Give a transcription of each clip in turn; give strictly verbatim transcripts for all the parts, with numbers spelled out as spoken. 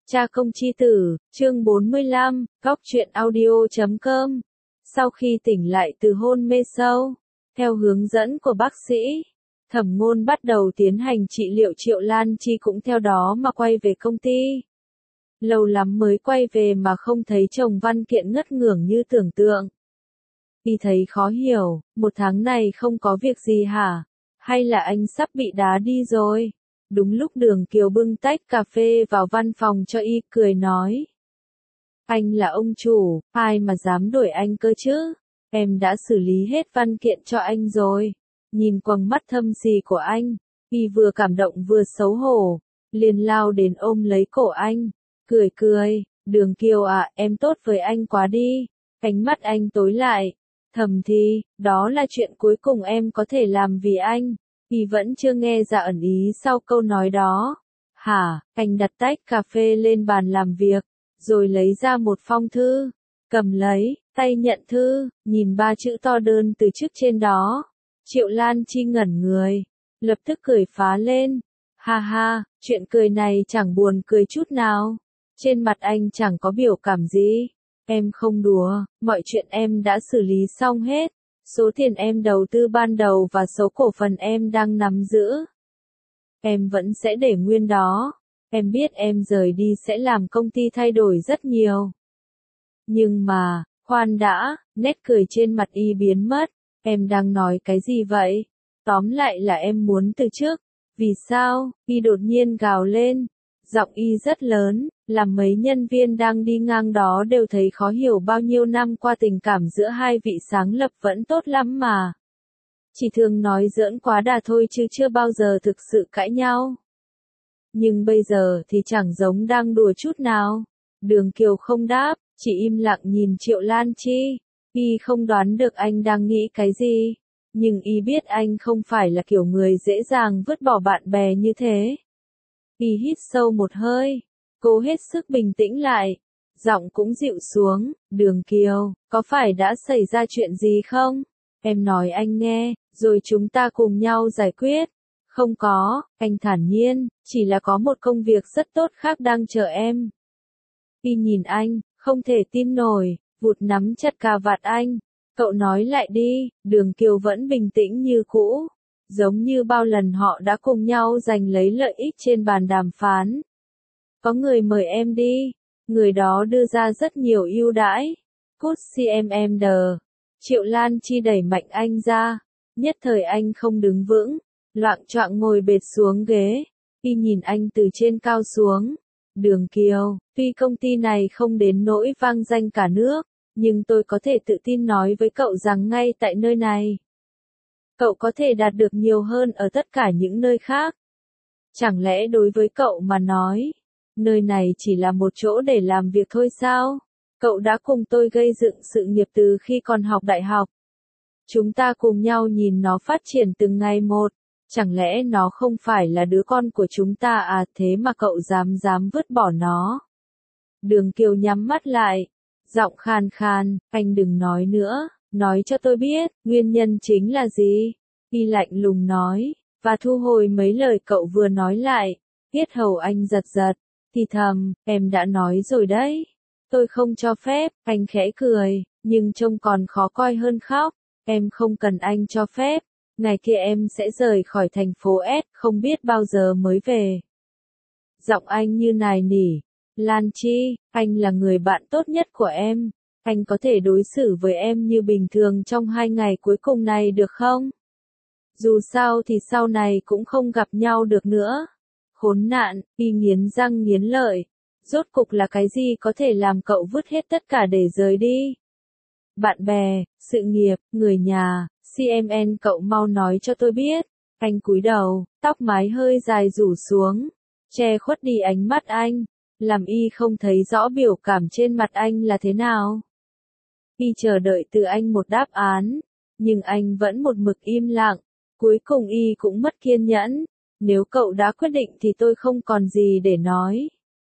Cha công chi tử, chương bốn mươi lăm, góc truyện audio chấm com. Sau khi tỉnh lại từ hôn mê sâu, theo hướng dẫn của bác sĩ, Thẩm Ngôn bắt đầu tiến hành trị liệu, Triệu Lan Chi cũng theo đó mà quay về công ty. Lâu lắm mới quay về mà không thấy chồng văn kiện ngất ngưởng như tưởng tượng. Y thấy khó hiểu, một tháng này không có việc gì hả? Hay là anh sắp bị đá đi rồi? Đúng lúc Đường Kiều bưng tách cà phê vào văn phòng cho y, cười nói. Anh là ông chủ, ai mà dám đuổi anh cơ chứ? Em đã xử lý hết văn kiện cho anh rồi. Nhìn quầng mắt thâm sì của anh, y vừa cảm động vừa xấu hổ, liền lao đến ôm lấy cổ anh, cười cười, Đường Kiều à, em tốt với anh quá đi. Cánh mắt anh tối lại, thầm thì, đó là chuyện cuối cùng em có thể làm vì anh. Y vẫn chưa nghe ra ẩn ý sau câu nói đó. Hả, anh đặt tách cà phê lên bàn làm việc, rồi lấy ra một phong thư, cầm lấy, tay nhận thư, nhìn ba chữ to đơn từ trước trên đó. Triệu Lan Chi ngẩn người, lập tức cười phá lên. Ha ha, chuyện cười này chẳng buồn cười chút nào. Trên mặt anh chẳng có biểu cảm gì. Em không đùa, mọi chuyện em đã xử lý xong hết. Số tiền em đầu tư ban đầu và số cổ phần em đang nắm giữ, em vẫn sẽ để nguyên đó. Em biết em rời đi sẽ làm công ty thay đổi rất nhiều. Nhưng mà, khoan đã, nét cười trên mặt y biến mất. Em đang nói cái gì vậy? Tóm lại là em muốn từ chức. Vì sao? Y đột nhiên gào lên. Giọng y rất lớn, làm mấy nhân viên đang đi ngang đó đều thấy khó hiểu, bao nhiêu năm qua tình cảm giữa hai vị sáng lập vẫn tốt lắm mà. Chỉ thường nói giỡn quá đà thôi chứ chưa bao giờ thực sự cãi nhau. Nhưng bây giờ thì chẳng giống đang đùa chút nào. Đường Kiều không đáp, chỉ im lặng nhìn Triệu Lan Chi. Y không đoán được anh đang nghĩ cái gì, nhưng y biết anh không phải là kiểu người dễ dàng vứt bỏ bạn bè như thế. Y hít sâu một hơi, cố hết sức bình tĩnh lại, giọng cũng dịu xuống. Đường Kiều, có phải đã xảy ra chuyện gì không? Em nói anh nghe, rồi chúng ta cùng nhau giải quyết. Không có, anh thản nhiên, chỉ là có một công việc rất tốt khác đang chờ em. Y nhìn anh, không thể tin nổi, vụt nắm chặt cà vạt anh. Cậu nói lại đi. Đường Kiều vẫn bình tĩnh như cũ, giống như bao lần họ đã cùng nhau giành lấy lợi ích trên bàn đàm phán. Có người mời em đi, người đó đưa ra rất nhiều ưu đãi. Cút xê em đờ. Triệu Lan Chi đẩy mạnh anh ra, nhất thời anh không đứng vững, loạng choạng ngồi bệt xuống ghế. Y nhìn anh từ trên cao xuống. Đường Kiều, tuy công ty này không đến nỗi vang danh cả nước, nhưng tôi có thể tự tin nói với cậu rằng ngay tại nơi này, cậu có thể đạt được nhiều hơn ở tất cả những nơi khác. Chẳng lẽ đối với cậu mà nói, nơi này chỉ là một chỗ để làm việc thôi sao? Cậu đã cùng tôi gây dựng sự nghiệp từ khi còn học đại học. Chúng ta cùng nhau nhìn nó phát triển từng ngày một. Chẳng lẽ nó không phải là đứa con của chúng ta à, thế mà cậu dám dám vứt bỏ nó? Đường Kiều nhắm mắt lại, giọng khàn khàn, anh đừng nói nữa, nói cho tôi biết, nguyên nhân chính là gì? Y lạnh lùng nói, và thu hồi mấy lời cậu vừa nói lại. Yết hầu anh giật giật, thì thầm, em đã nói rồi đấy. Tôi không cho phép. Anh khẽ cười, nhưng trông còn khó coi hơn khóc. Em không cần anh cho phép. Ngày kia em sẽ rời khỏi thành phố S, không biết bao giờ mới về. Giọng anh như nài nỉ. Lan Chi, anh là người bạn tốt nhất của em. Anh có thể đối xử với em như bình thường trong hai ngày cuối cùng này được không? Dù sao thì sau này cũng không gặp nhau được nữa. Khốn nạn, Y nghiến răng nghiến lợi. Rốt cục là cái gì có thể làm cậu vứt hết tất cả để rời đi? Bạn bè, sự nghiệp, người nhà, xê em en, cậu mau nói cho tôi biết. Anh cúi đầu, tóc mái hơi dài rủ xuống, che khuất đi ánh mắt anh, làm Y không thấy rõ biểu cảm trên mặt anh là thế nào. Y chờ đợi từ anh một đáp án, nhưng anh vẫn một mực im lặng. Cuối cùng Y cũng mất kiên nhẫn. Nếu cậu đã quyết định thì tôi không còn gì để nói.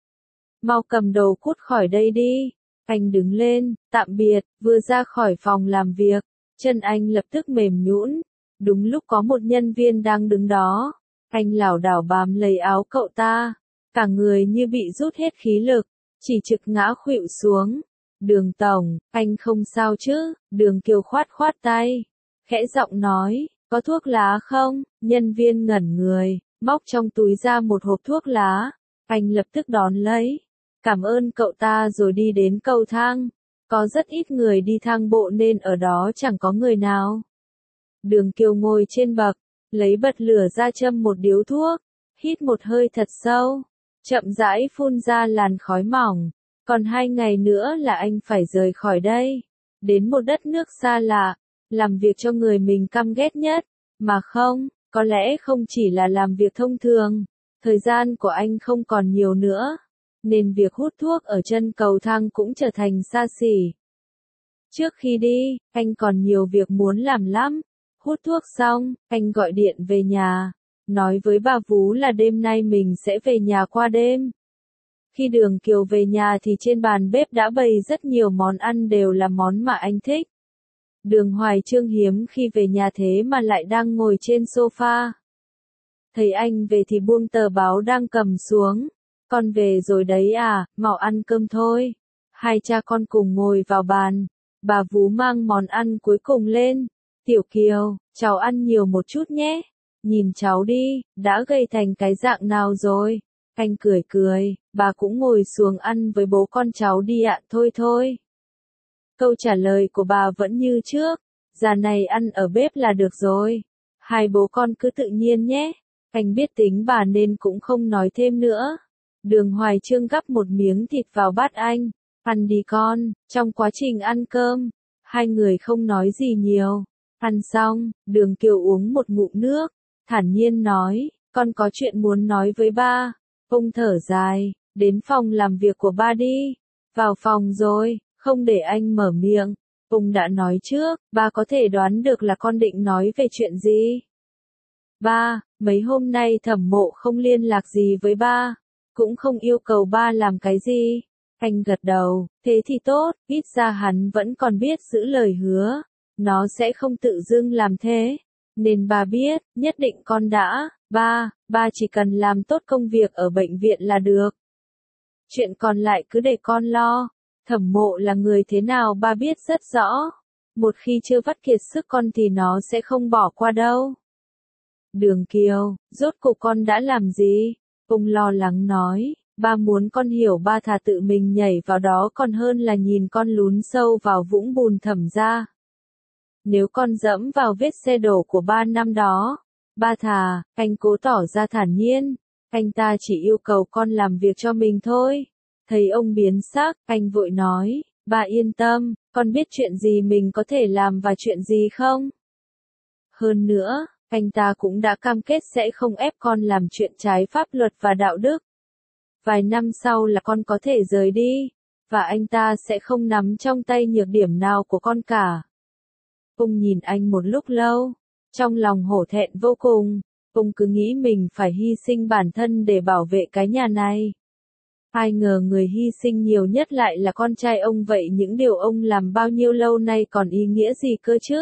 Mau cầm đồ cút khỏi đây đi. Anh đứng lên, tạm biệt, vừa ra khỏi phòng làm việc, chân anh lập tức mềm nhũn. Đúng lúc có một nhân viên đang đứng đó, anh lảo đảo bám lấy áo cậu ta, cả người như bị rút hết khí lực, chỉ trực ngã khuỵu xuống. Đường tổng, anh không sao chứ? Đường Kiều khoát khoát tay, khẽ giọng nói, có thuốc lá không? Nhân viên ngẩn người, móc trong túi ra một hộp thuốc lá, anh lập tức đón lấy. Cảm ơn cậu ta rồi đi đến cầu thang. Có rất ít người đi thang bộ nên ở đó chẳng có người nào. Đường Kiều ngồi trên bậc, lấy bật lửa ra châm một điếu thuốc, hít một hơi thật sâu, chậm rãi phun ra làn khói mỏng. Còn hai ngày nữa là anh phải rời khỏi đây, đến một đất nước xa lạ, làm việc cho người mình căm ghét nhất. Mà không, có lẽ không chỉ là làm việc thông thường, thời gian của anh không còn nhiều nữa, nên việc hút thuốc ở chân cầu thang cũng trở thành xa xỉ. Trước khi đi, anh còn nhiều việc muốn làm lắm. Hút thuốc xong, anh gọi điện về nhà, nói với bà Vú là đêm nay mình sẽ về nhà qua đêm. Khi Đường Kiều về nhà thì trên bàn bếp đã bày rất nhiều món ăn đều là món mà anh thích. Đường Hoài Chương hiếm khi về nhà thế mà lại đang ngồi trên sofa. Thấy anh về thì buông tờ báo đang cầm xuống. Con về rồi đấy à, mau ăn cơm thôi. Hai cha con cùng ngồi vào bàn. Bà Vú mang món ăn cuối cùng lên. Tiểu Kiều, cháu ăn nhiều một chút nhé. Nhìn cháu đi, đã gầy thành cái dạng nào rồi. Anh cười cười, bà cũng ngồi xuống ăn với bố con cháu đi ạ. Thôi thôi. Câu trả lời của bà vẫn như trước, già này ăn ở bếp là được rồi. Hai bố con cứ tự nhiên nhé. Anh biết tính bà nên cũng không nói thêm nữa. Đường Hoài Chương gắp một miếng thịt vào bát anh. Ăn đi con. Trong quá trình ăn cơm, hai người không nói gì nhiều. Ăn xong, Đường Kiều uống một ngụm nước, thản nhiên nói, con có chuyện muốn nói với ba. Ông thở dài, đến phòng làm việc của ba đi. Vào phòng rồi, không để anh mở miệng. Ông đã nói trước, ba có thể đoán được là con định nói về chuyện gì. Ba, mấy hôm nay Thẩm Mộ không liên lạc gì với ba, cũng không yêu cầu ba làm cái gì. Anh gật đầu, thế thì tốt, ít ra hắn vẫn còn biết giữ lời hứa. Nó sẽ không tự dưng làm thế. Nên ba biết, nhất định con đã, ba, ba chỉ cần làm tốt công việc ở bệnh viện là được. Chuyện còn lại cứ để con lo. Thẩm Mộ là người thế nào ba biết rất rõ. Một khi chưa vắt kiệt sức con thì nó sẽ không bỏ qua đâu. Đường Kiều, rốt cuộc con đã làm gì? Ông lo lắng nói, ba muốn con hiểu ba thà tự mình nhảy vào đó còn hơn là nhìn con lún sâu vào vũng bùn Thẩm gia. Nếu con dẫm vào vết xe đổ của ba năm đó, ba thà, anh cố tỏ ra thản nhiên, anh ta chỉ yêu cầu con làm việc cho mình thôi. Thấy ông biến sắc, anh vội nói, ba yên tâm, con biết chuyện gì mình có thể làm và chuyện gì không. Hơn nữa, anh ta cũng đã cam kết sẽ không ép con làm chuyện trái pháp luật và đạo đức. Vài năm sau là con có thể rời đi, và anh ta sẽ không nắm trong tay nhược điểm nào của con cả. Ông nhìn anh một lúc lâu, trong lòng hổ thẹn vô cùng, ông cứ nghĩ mình phải hy sinh bản thân để bảo vệ cái nhà này. Ai ngờ người hy sinh nhiều nhất lại là con trai ông, vậy những điều ông làm bao nhiêu lâu nay còn ý nghĩa gì cơ chứ?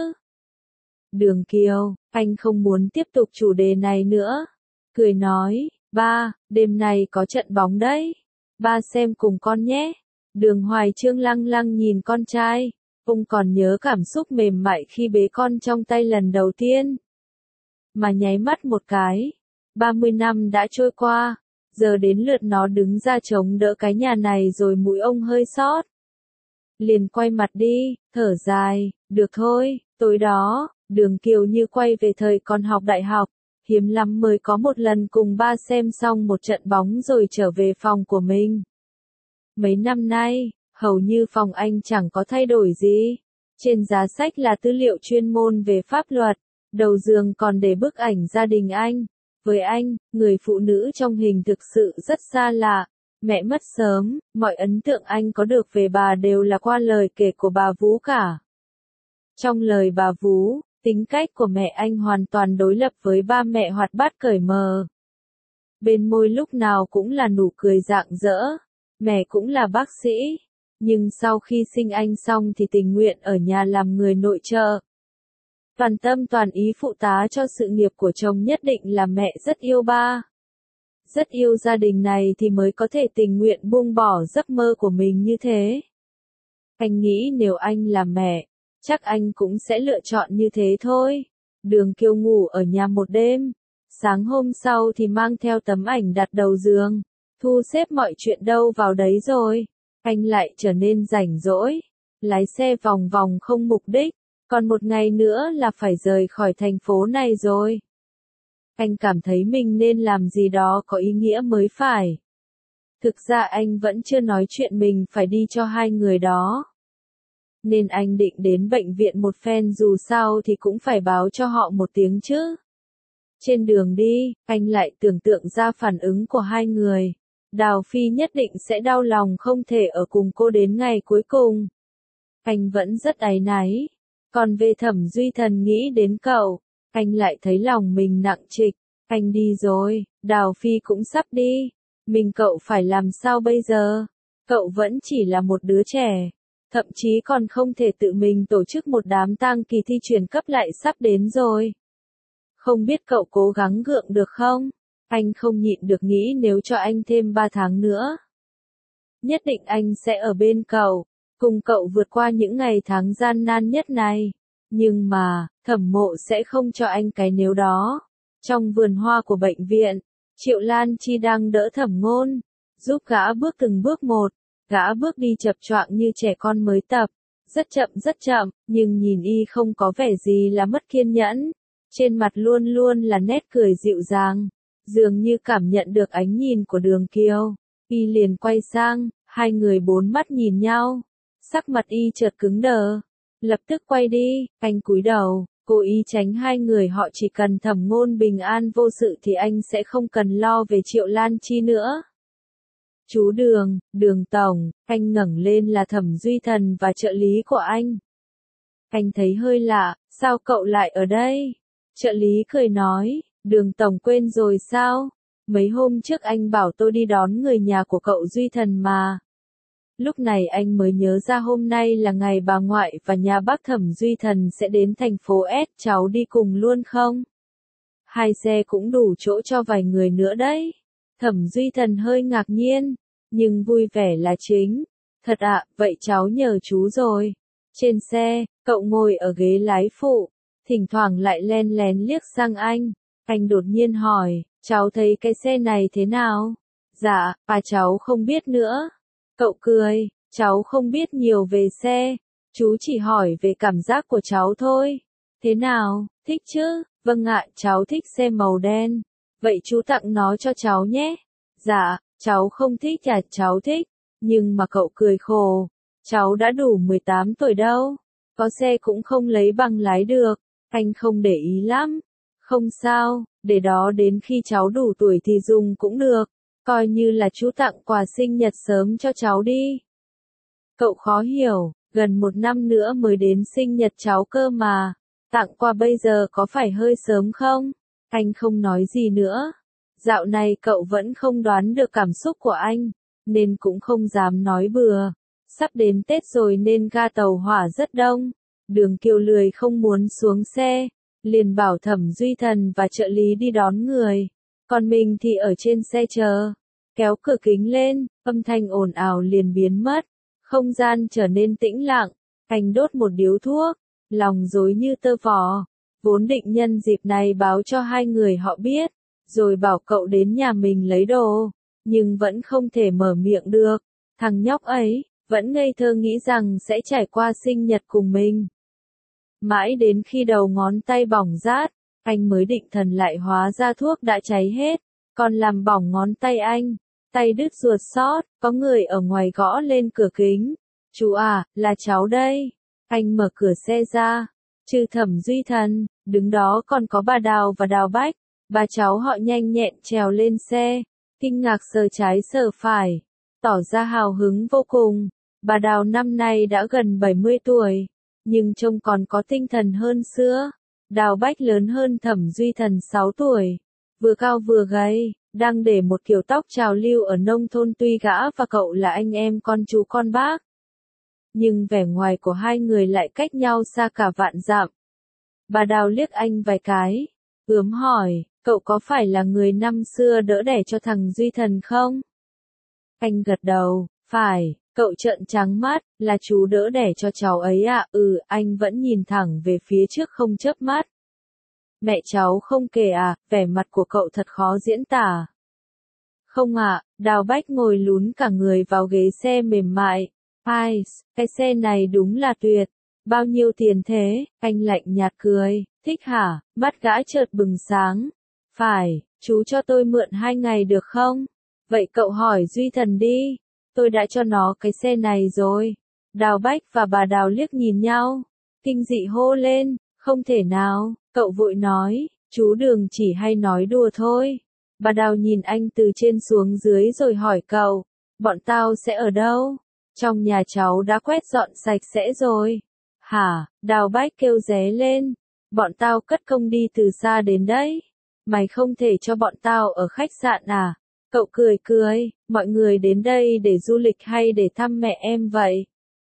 Đường Kiều, anh không muốn tiếp tục chủ đề này nữa. Cười nói, ba, đêm nay có trận bóng đấy. Ba xem cùng con nhé. Đường Hoài Chương lăng lăng nhìn con trai. Ông còn nhớ cảm xúc mềm mại khi bế con trong tay lần đầu tiên. Mà nháy mắt một cái. ba mươi năm đã trôi qua. Giờ đến lượt nó đứng ra chống đỡ cái nhà này rồi mũi ông hơi xót. Liền quay mặt đi, thở dài, được thôi, tối đó, Đường Kiều như quay về thời còn học đại học. Hiếm lắm mới có một lần cùng ba xem xong một trận bóng rồi trở về phòng của mình. Mấy năm nay, hầu như phòng anh chẳng có thay đổi gì. Trên giá sách là tư liệu chuyên môn về pháp luật, đầu giường còn để bức ảnh gia đình anh. Với anh, người phụ nữ trong hình thực sự rất xa lạ. Mẹ mất sớm, mọi ấn tượng anh có được về bà đều là qua lời kể của bà Vú cả. Trong lời bà Vú, tính cách của mẹ anh hoàn toàn đối lập với ba mẹ hoạt bát cởi mở. Bên môi lúc nào cũng là nụ cười rạng rỡ. Mẹ cũng là bác sĩ, nhưng sau khi sinh anh xong thì tình nguyện ở nhà làm người nội trợ. Toàn tâm toàn ý phụ tá cho sự nghiệp của chồng, nhất định là mẹ rất yêu ba. Rất yêu gia đình này thì mới có thể tình nguyện buông bỏ giấc mơ của mình như thế. Anh nghĩ nếu anh là mẹ, chắc anh cũng sẽ lựa chọn như thế thôi. Đường Kiều ngủ ở nhà một đêm. Sáng hôm sau thì mang theo tấm ảnh đặt đầu giường. Thu xếp mọi chuyện đâu vào đấy rồi. Anh lại trở nên rảnh rỗi. Lái xe vòng vòng không mục đích. Còn một ngày nữa là phải rời khỏi thành phố này rồi. Anh cảm thấy mình nên làm gì đó có ý nghĩa mới phải. Thực ra anh vẫn chưa nói chuyện mình phải đi cho hai người đó. Nên anh định đến bệnh viện một phen, dù sao thì cũng phải báo cho họ một tiếng chứ. Trên đường đi, anh lại tưởng tượng ra phản ứng của hai người. Đào Phi nhất định sẽ đau lòng không thể ở cùng cô đến ngày cuối cùng. Anh vẫn rất áy náy. Còn về Thẩm Duy Thần nghĩ đến cậu, anh lại thấy lòng mình nặng trịch. Anh đi rồi, Đào Phi cũng sắp đi. Mình cậu phải làm sao bây giờ? Cậu vẫn chỉ là một đứa trẻ. Thậm chí còn không thể tự mình tổ chức một đám tang, kỳ thi chuyển cấp lại sắp đến rồi. Không biết cậu cố gắng gượng được không? Anh không nhịn được nghĩ nếu cho anh thêm ba tháng nữa. Nhất định anh sẽ ở bên cậu, cùng cậu vượt qua những ngày tháng gian nan nhất này. Nhưng mà, Thẩm Mộ sẽ không cho anh cái nếu đó. Trong vườn hoa của bệnh viện, Triệu Lan Chi đang đỡ Thẩm Ngôn, giúp gã bước từng bước một. Gã bước đi chập choạng như trẻ con mới tập, rất chậm rất chậm, nhưng nhìn y không có vẻ gì là mất kiên nhẫn. Trên mặt luôn luôn là nét cười dịu dàng, dường như cảm nhận được ánh nhìn của Đường Kiều. Y liền quay sang, hai người bốn mắt nhìn nhau. Sắc mặt y chợt cứng đờ, lập tức quay đi, anh cúi đầu, cố ý tránh hai người họ. Chỉ cần Thẩm Ngôn bình an vô sự thì anh sẽ không cần lo về Triệu Lan Chi nữa. Chú Đường, Đường Tổng, anh ngẩng lên là Thẩm Duy Thần và trợ lý của anh. Anh thấy hơi lạ, sao cậu lại ở đây? Trợ lý cười nói, Đường Tổng quên rồi sao? Mấy hôm trước anh bảo tôi đi đón người nhà của cậu Duy Thần mà. Lúc này anh mới nhớ ra hôm nay là ngày bà ngoại và nhà bác Thẩm Duy Thần sẽ đến thành phố S, cháu đi cùng luôn không? Hai xe cũng đủ chỗ cho vài người nữa đấy. Thẩm Duy Thần hơi ngạc nhiên, nhưng vui vẻ là chính. Thật ạ, vậy cháu nhờ chú rồi. Trên xe, cậu ngồi ở ghế lái phụ, thỉnh thoảng lại len lén liếc sang anh. Anh đột nhiên hỏi, cháu thấy cái xe này thế nào? Dạ, à cháu không biết nữa. Cậu cười, cháu không biết nhiều về xe. Chú chỉ hỏi về cảm giác của cháu thôi. Thế nào, thích chứ? Vâng ạ, cháu thích xe màu đen. Vậy chú tặng nó cho cháu nhé. Dạ, cháu không thích à, cháu thích. Nhưng mà cậu cười khổ. Cháu đã đủ mười tám tuổi đâu. Có xe cũng không lấy bằng lái được. Anh không để ý lắm. Không sao, để đó đến khi cháu đủ tuổi thì dùng cũng được. Coi như là chú tặng quà sinh nhật sớm cho cháu đi. Cậu khó hiểu, gần một năm nữa mới đến sinh nhật cháu cơ mà. Tặng quà bây giờ có phải hơi sớm không? Anh không nói gì nữa. Dạo này cậu vẫn không đoán được cảm xúc của anh, nên cũng không dám nói bừa. Sắp đến Tết rồi nên ga tàu hỏa rất đông. Đường Kiều lười không muốn xuống xe, liền bảo Thẩm Duy Thần và trợ lý đi đón người. Còn mình thì ở trên xe chờ. Kéo cửa kính lên, âm thanh ồn ào liền biến mất. Không gian trở nên tĩnh lặng. Anh đốt một điếu thuốc, lòng rối như tơ vò. Vốn định nhân dịp này báo cho hai người họ biết, rồi bảo cậu đến nhà mình lấy đồ. Nhưng vẫn không thể mở miệng được. Thằng nhóc ấy, vẫn ngây thơ nghĩ rằng sẽ trải qua sinh nhật cùng mình. Mãi đến khi đầu ngón tay bỏng rát, anh mới định thần lại, hóa ra thuốc đã cháy hết, còn làm bỏng ngón tay anh. Tay đứt ruột xót, có người ở ngoài gõ lên cửa kính. Chú à, là cháu đây. Anh mở cửa xe ra. Trừ Thẩm Duy Thần, đứng đó còn có bà Đào và Đào Bách. Bà cháu họ nhanh nhẹn trèo lên xe, kinh ngạc sờ trái sờ phải, tỏ ra hào hứng vô cùng. Bà Đào năm nay đã gần bảy mươi tuổi, nhưng trông còn có tinh thần hơn xưa. Đào Bách lớn hơn Thẩm Duy Thần sáu tuổi, vừa cao vừa gầy, đang để một kiểu tóc trào lưu ở nông thôn. Tuy gã và cậu là anh em con chú con bác, nhưng vẻ ngoài của hai người lại cách nhau xa cả vạn dặm. Bà Đào liếc anh vài cái, ướm hỏi, Cậu có phải là người năm xưa đỡ đẻ cho thằng Duy Thần không? Anh gật đầu, phải, cậu trợn trắng mắt, là chú đỡ đẻ cho cháu ấy à, ừ, anh vẫn nhìn thẳng về phía trước không chớp mắt. Mẹ cháu không kể à, vẻ mặt của cậu thật khó diễn tả. Không ạ, à, Đào Bách ngồi lún cả người vào ghế xe mềm mại. Ai, cái xe này đúng là tuyệt. Bao nhiêu tiền thế? Anh lạnh nhạt cười. Thích hả? Mắt gã chợt bừng sáng. Phải, chú cho tôi mượn hai ngày được không? Vậy cậu hỏi Duy Thần đi. Tôi đã cho nó cái xe này rồi. Đào Bách và bà Đào liếc nhìn nhau. Kinh dị hô lên. Không thể nào, cậu vội nói. Chú Đường chỉ hay nói đùa thôi. Bà Đào nhìn anh từ trên xuống dưới rồi hỏi cậu. Bọn tao sẽ ở đâu? Trong nhà cháu đã quét dọn sạch sẽ rồi. Hả? Đào Bách kêu ré lên. Bọn tao cất công đi từ xa đến đấy. Mày không thể cho bọn tao ở khách sạn à? Cậu cười cười, mọi người đến đây để du lịch hay để thăm mẹ em vậy?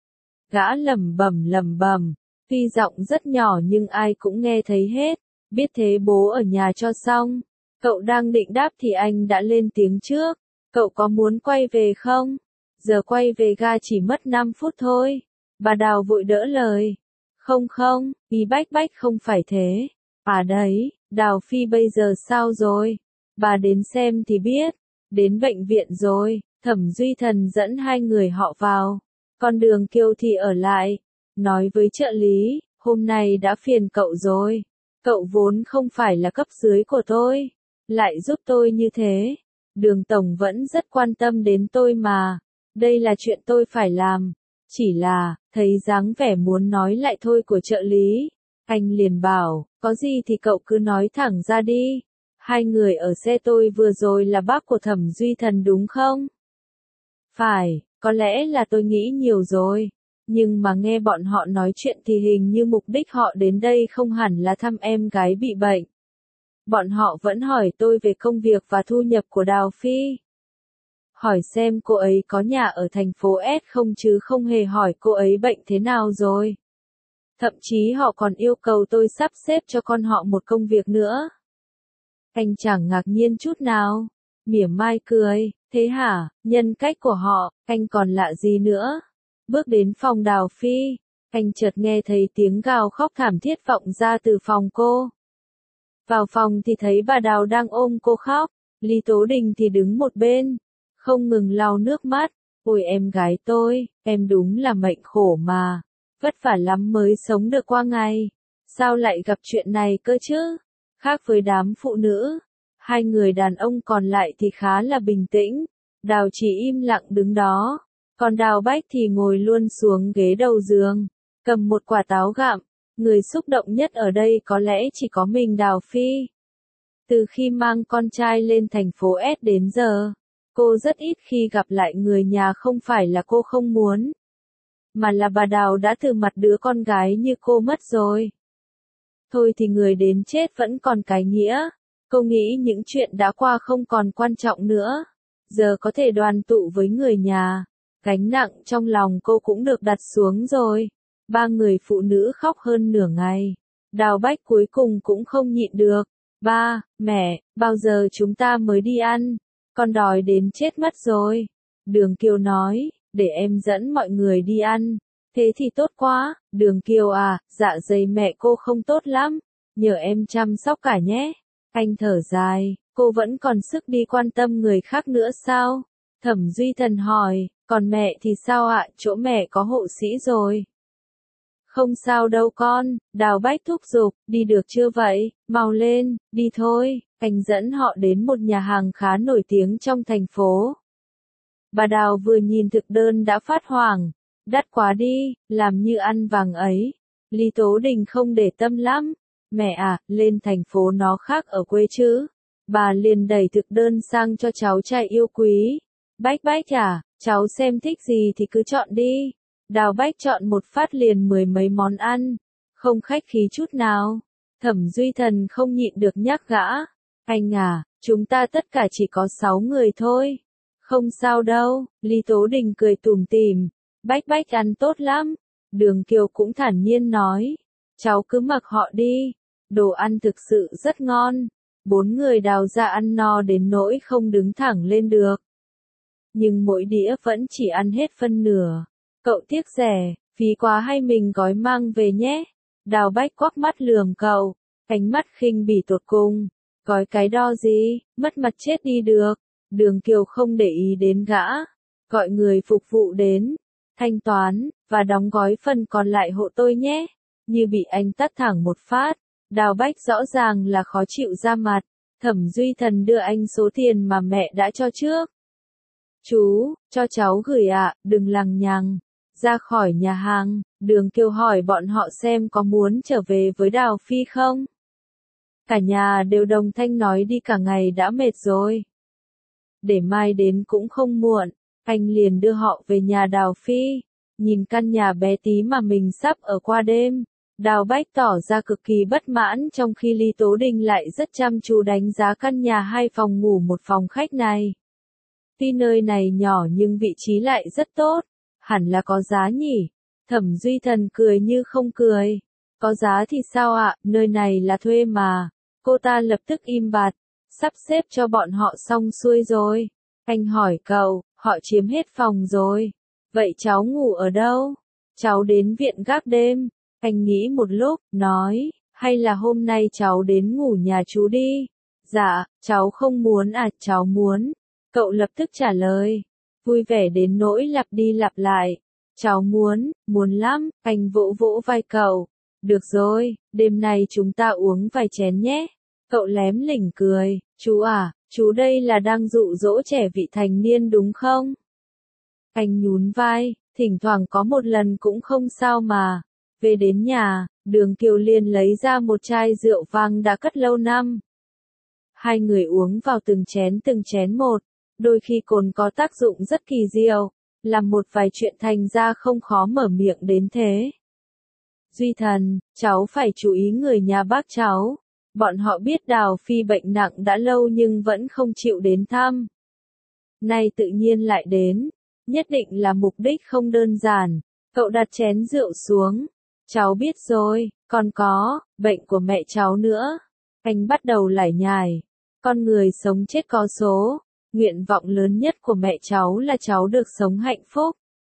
Gã lẩm bẩm lẩm bẩm, tuy giọng rất nhỏ nhưng ai cũng nghe thấy hết. Biết thế bố ở nhà cho xong. Cậu đang định đáp thì anh đã lên tiếng trước. Cậu có muốn quay về không? Giờ quay về ga chỉ mất năm phút thôi. Bà Đào vội đỡ lời. Không không, ý Bách Bách không phải thế. À đấy, Đào Phi bây giờ sao rồi? Bà đến xem thì biết. Đến bệnh viện rồi, Thẩm Duy Thần dẫn hai người họ vào. Con Đường Kiều thì ở lại. Nói với trợ lý, hôm nay đã phiền cậu rồi. Cậu vốn không phải là cấp dưới của tôi. Lại giúp tôi như thế. Đường Tổng vẫn rất quan tâm đến tôi mà. Đây là chuyện tôi phải làm. Chỉ là, thấy dáng vẻ muốn nói lại thôi của trợ lý. Anh liền bảo, có gì thì cậu cứ nói thẳng ra đi. Hai người ở xe tôi vừa rồi là bác của Thẩm Duy Thần đúng không? Phải, có lẽ là tôi nghĩ nhiều rồi. Nhưng mà nghe bọn họ nói chuyện thì hình như mục đích họ đến đây không hẳn là thăm em gái bị bệnh. Bọn họ vẫn hỏi tôi về công việc và thu nhập của Đào Phi. Hỏi xem cô ấy có nhà ở thành phố S không chứ không hề hỏi cô ấy bệnh thế nào rồi. Thậm chí họ còn yêu cầu tôi sắp xếp cho con họ một công việc nữa. Anh chẳng ngạc nhiên chút nào. Mỉa mai cười, thế hả, nhân cách của họ, anh còn lạ gì nữa. Bước đến phòng Đào Phi, anh chợt nghe thấy tiếng gào khóc thảm thiết vọng ra từ phòng cô. Vào phòng thì thấy bà Đào đang ôm cô khóc, Lý Tố Đình thì đứng một bên, không ngừng lau nước mắt. Ôi em gái tôi, em đúng là mệnh khổ mà, vất vả lắm mới sống được qua ngày. Sao lại gặp chuyện này cơ chứ? Khác với đám phụ nữ, hai người đàn ông còn lại thì khá là bình tĩnh. Đào chỉ im lặng đứng đó, còn Đào Bách thì ngồi luôn xuống ghế đầu giường, cầm một quả táo gặm. Người xúc động nhất ở đây có lẽ chỉ có mình Đào Phi. Từ khi mang con trai lên thành phố S đến giờ, cô rất ít khi gặp lại người nhà không phải là cô không muốn, mà là bà Đào đã từ mặt đứa con gái như cô mất rồi. Thôi thì người đến chết vẫn còn cái nghĩa. Cô nghĩ những chuyện đã qua không còn quan trọng nữa. Giờ có thể đoàn tụ với người nhà. Gánh nặng trong lòng cô cũng được đặt xuống rồi. Ba người phụ nữ khóc hơn nửa ngày. Đào Bách cuối cùng cũng không nhịn được. Ba, mẹ, bao giờ chúng ta mới đi ăn? Con đói đến chết mất rồi. Đường Kiều nói, để em dẫn mọi người đi ăn. Thế thì tốt quá, Đường Kiều à, dạ dày mẹ cô không tốt lắm. Nhờ em chăm sóc cả nhé. Anh thở dài, cô vẫn còn sức đi quan tâm người khác nữa sao? Thẩm Duy Thần hỏi, còn mẹ thì sao ạ, chỗ mẹ có hộ sĩ rồi. Không sao đâu con, Đào Bách thúc giục, đi được chưa vậy, mau lên, đi thôi. Anh dẫn họ đến một nhà hàng khá nổi tiếng trong thành phố. Bà Đào vừa nhìn thực đơn đã phát hoảng, đắt quá đi, làm như ăn vàng ấy. Lý Tố Đình không để tâm lắm. Mẹ à, lên thành phố nó khác ở quê chứ. Bà liền đẩy thực đơn sang cho cháu trai yêu quý. Bách Bách à, cháu xem thích gì thì cứ chọn đi. Đào Bách chọn một phát liền mười mấy món ăn. Không khách khí chút nào. Thẩm Duy Thần không nhịn được nhắc gã. Anh à, chúng ta tất cả chỉ có sáu người thôi. Không sao đâu, Lý Tố Đình cười tủm tỉm. Bách Bách ăn tốt lắm. Đường Kiều cũng thản nhiên nói. Cháu cứ mặc họ đi. Đồ ăn thực sự rất ngon. Bốn người đào ra ăn no đến nỗi không đứng thẳng lên được. Nhưng mỗi đĩa vẫn chỉ ăn hết phân nửa. Cậu tiếc rẻ, phí quá hay mình gói mang về nhé. Đào Bách quắc mắt lườm cậu, ánh mắt khinh bỉ tột cùng. Gói cái đo gì, mất mặt chết đi được. Đường Kiều không để ý đến gã. Gọi người phục vụ đến, thanh toán, và đóng gói phần còn lại hộ tôi nhé. Như bị anh tát thẳng một phát. Đào Bách rõ ràng là khó chịu ra mặt. Thẩm Duy Thần đưa anh số tiền mà mẹ đã cho trước. Chú, cho cháu gửi ạ, đừng lằng nhằng. Ra khỏi nhà hàng, Đường Kiều hỏi bọn họ xem có muốn trở về với Đào Phi không. Cả nhà đều đồng thanh nói đi cả ngày đã mệt rồi. Để mai đến cũng không muộn, anh liền đưa họ về nhà Đào Phi. Nhìn căn nhà bé tí mà mình sắp ở qua đêm. Đào Bách tỏ ra cực kỳ bất mãn trong khi Lý Tố Đình lại rất chăm chú đánh giá căn nhà hai phòng ngủ một phòng khách này. Tuy nơi này nhỏ nhưng vị trí lại rất tốt, hẳn là có giá nhỉ. Thẩm Duy Thần cười như không cười. Có giá thì sao ạ, nơi này là thuê mà. Cô ta lập tức im bặt, sắp xếp cho bọn họ xong xuôi rồi. Anh hỏi cậu, họ chiếm hết phòng rồi. Vậy cháu ngủ ở đâu? Cháu đến viện gác đêm. Anh nghĩ một lúc, nói, hay là hôm nay cháu đến ngủ nhà chú đi? Dạ, cháu không muốn à, cháu muốn. Cậu lập tức trả lời, vui vẻ đến nỗi lặp đi lặp lại. Cháu muốn, muốn lắm, anh vỗ vỗ vai cậu. Được rồi, đêm nay chúng ta uống vài chén nhé. Cậu lém lỉnh cười, chú à, chú đây là đang dụ dỗ trẻ vị thành niên đúng không? Anh nhún vai, thỉnh thoảng có một lần cũng không sao mà. Về đến nhà, Đường Kiều liền lấy ra một chai rượu vang đã cất lâu năm. Hai người uống vào từng chén từng chén một, đôi khi cồn có tác dụng rất kỳ diệu, làm một vài chuyện thành ra không khó mở miệng đến thế. Duy Thần, cháu phải chú ý người nhà bác cháu. Bọn họ biết Đào Phi bệnh nặng đã lâu nhưng vẫn không chịu đến thăm. Nay tự nhiên lại đến, nhất định là mục đích không đơn giản. Cậu đặt chén rượu xuống. Cháu biết rồi, còn có, bệnh của mẹ cháu nữa. Anh bắt đầu lải nhải. Con người sống chết có số. Nguyện vọng lớn nhất của mẹ cháu là cháu được sống hạnh phúc.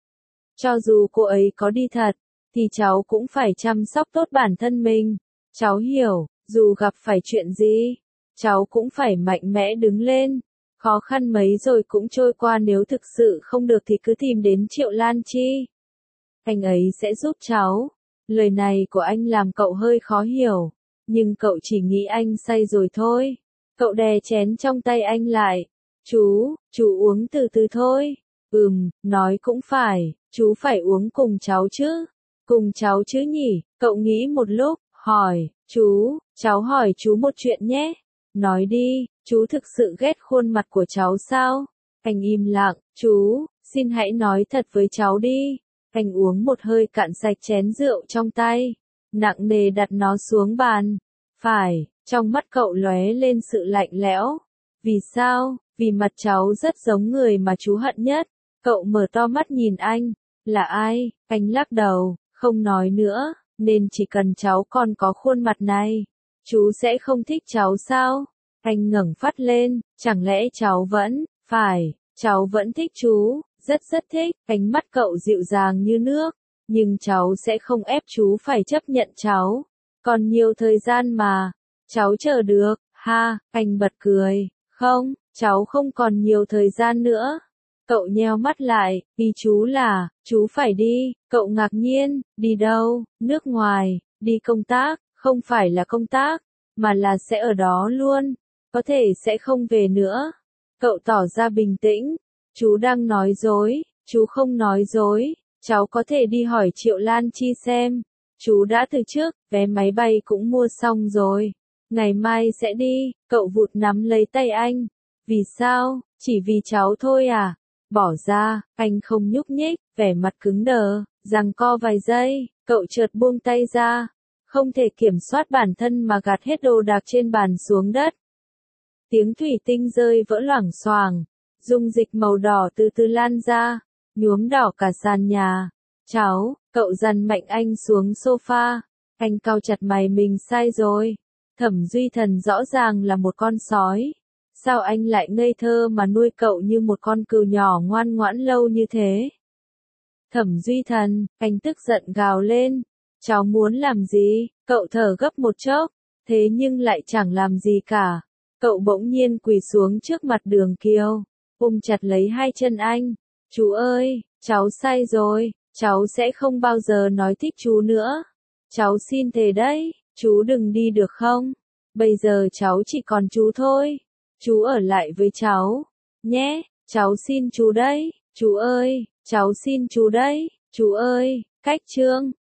Cho dù cô ấy có đi thật, thì cháu cũng phải chăm sóc tốt bản thân mình. Cháu hiểu, dù gặp phải chuyện gì, cháu cũng phải mạnh mẽ đứng lên. Khó khăn mấy rồi cũng trôi qua, nếu thực sự không được thì cứ tìm đến Triệu Lan Chi. Anh ấy sẽ giúp cháu. Lời này của anh làm cậu hơi khó hiểu, nhưng cậu chỉ nghĩ anh say rồi thôi. Cậu đè chén trong tay anh lại. Chú, chú uống từ từ thôi. Ừm, nói cũng phải, chú phải uống cùng cháu chứ. Cùng cháu chứ nhỉ, cậu nghĩ một lúc, hỏi, chú, cháu hỏi chú một chuyện nhé. Nói đi, chú thực sự ghét khuôn mặt của cháu sao? Anh im lặng, chú, xin hãy nói thật với cháu đi. Anh uống một hơi cạn sạch chén rượu trong tay, nặng nề đặt nó xuống bàn. Phải, trong mắt cậu lóe lên sự lạnh lẽo. Vì sao? Vì mặt cháu rất giống người mà chú hận nhất. Cậu mở to mắt nhìn anh. Là ai? Anh lắc đầu, không nói nữa, nên chỉ cần cháu còn có khuôn mặt này, chú sẽ không thích cháu sao? Anh ngẩng phát lên, chẳng lẽ cháu vẫn, phải, cháu vẫn thích chú, rất rất thích. Ánh mắt cậu dịu dàng như nước, nhưng cháu sẽ không ép chú phải chấp nhận cháu. Còn nhiều thời gian mà, cháu chờ được, ha, anh bật cười, không, cháu không còn nhiều thời gian nữa. Cậu nheo mắt lại, ý chú là, chú phải đi. Cậu ngạc nhiên, đi đâu? Nước ngoài, đi công tác, không phải là công tác, mà là sẽ ở đó luôn, có thể sẽ không về nữa. Cậu tỏ ra bình tĩnh, chú đang nói dối, chú không nói dối, cháu có thể đi hỏi Triệu Lan Chi xem, chú đã từ trước, vé máy bay cũng mua xong rồi, ngày mai sẽ đi. Cậu vụt nắm lấy tay anh, vì sao, chỉ vì cháu thôi à? Bỏ ra, anh không nhúc nhích, vẻ mặt cứng đờ, giằng co vài giây, cậu chợt buông tay ra, không thể kiểm soát bản thân mà gạt hết đồ đạc trên bàn xuống đất. Tiếng thủy tinh rơi vỡ loảng xoảng, dung dịch màu đỏ từ từ lan ra, nhuốm đỏ cả sàn nhà. Cháu, cậu dằn mạnh anh xuống sofa, anh cau chặt mày, mình sai rồi. Thẩm Duy Thần rõ ràng là một con sói. Sao anh lại ngây thơ mà nuôi cậu như một con cừu nhỏ ngoan ngoãn lâu như thế? Thẩm Duy Thần, anh tức giận gào lên. Cháu muốn làm gì? Cậu thở gấp một chốc, thế nhưng lại chẳng làm gì cả. Cậu bỗng nhiên quỳ xuống trước mặt Đường Kiều, ôm chặt lấy hai chân anh. Chú ơi, cháu sai rồi, cháu sẽ không bao giờ nói thích chú nữa. Cháu xin thề đấy, chú đừng đi được không? Bây giờ cháu chỉ còn chú thôi. Chú ở lại với cháu, nhé, cháu xin chú đấy, chú ơi, cháu xin chú đấy, chú ơi, cách chương.